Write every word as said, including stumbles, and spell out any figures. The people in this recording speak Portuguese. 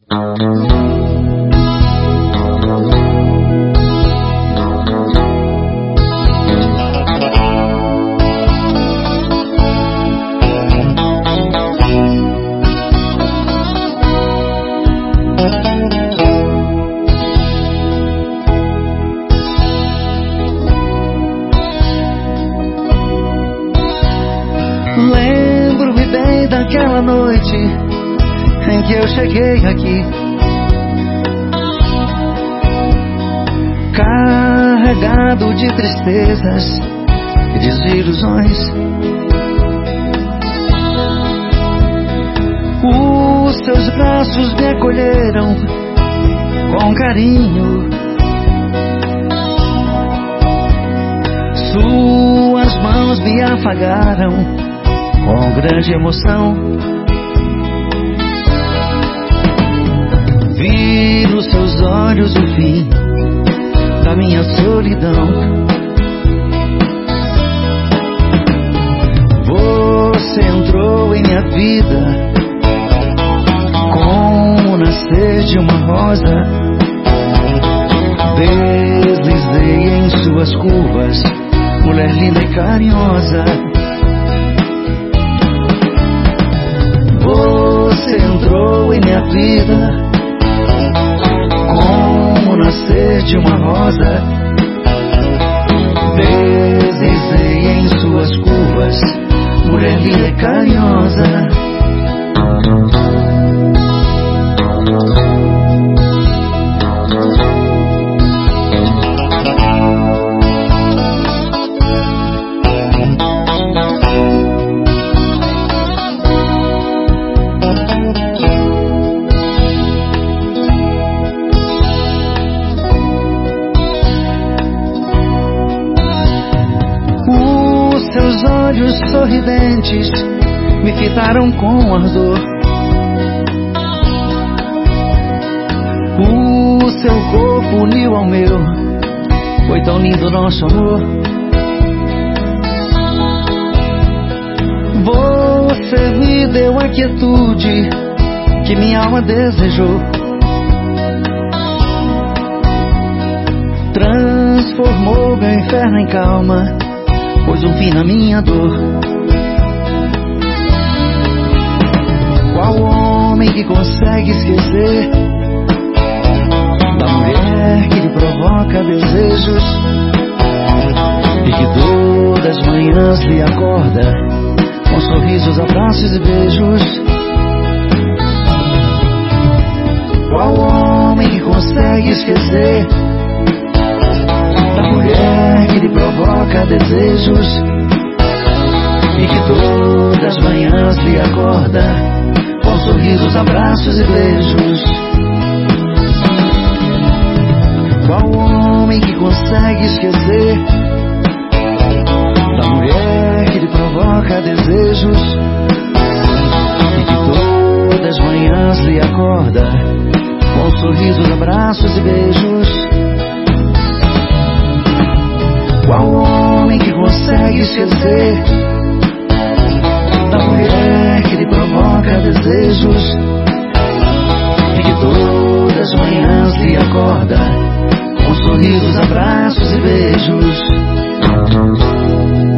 Lembro-me bem daquela noite em que eu cheguei aqui, carregado de tristezas e desilusões. Os seus braços me acolheram com carinho, suas mãos me afagaram com grande emoção. Vi nos seus olhos o fim da minha solidão. Você entrou em minha vida como o nascer de uma rosa. Deslizei em suas curvas, mulher linda e carinhosa. Você entrou em minha vida como o nascer de uma rosa. Deslizei em suas curvas, mulher linda e carinhosa. Seus olhos sorridentes me fitaram com ardor. O seu corpo uniu ao meu, foi tão lindo nosso amor. Você me deu a quietude que minha alma desejou. Transformou meu inferno em calma, pôs um fim na minha dor. Qual homem que consegue esquecer da mulher que lhe provoca desejos e que todas as manhãs lhe acorda com sorrisos, abraços e beijos? Qual homem que consegue esquecer da mulher que lhe provoca desejos e que todas as manhãs lhe acorda com sorrisos, abraços e beijos? Qual homem que consegue esquecer da mulher que lhe provoca desejos e que todas as manhãs lhe acorda com sorrisos, abraços e beijos? Qual homem que consegue esquecer da mulher que lhe provoca desejos e que todas as manhãs lhe acorda com sorrisos, abraços e beijos?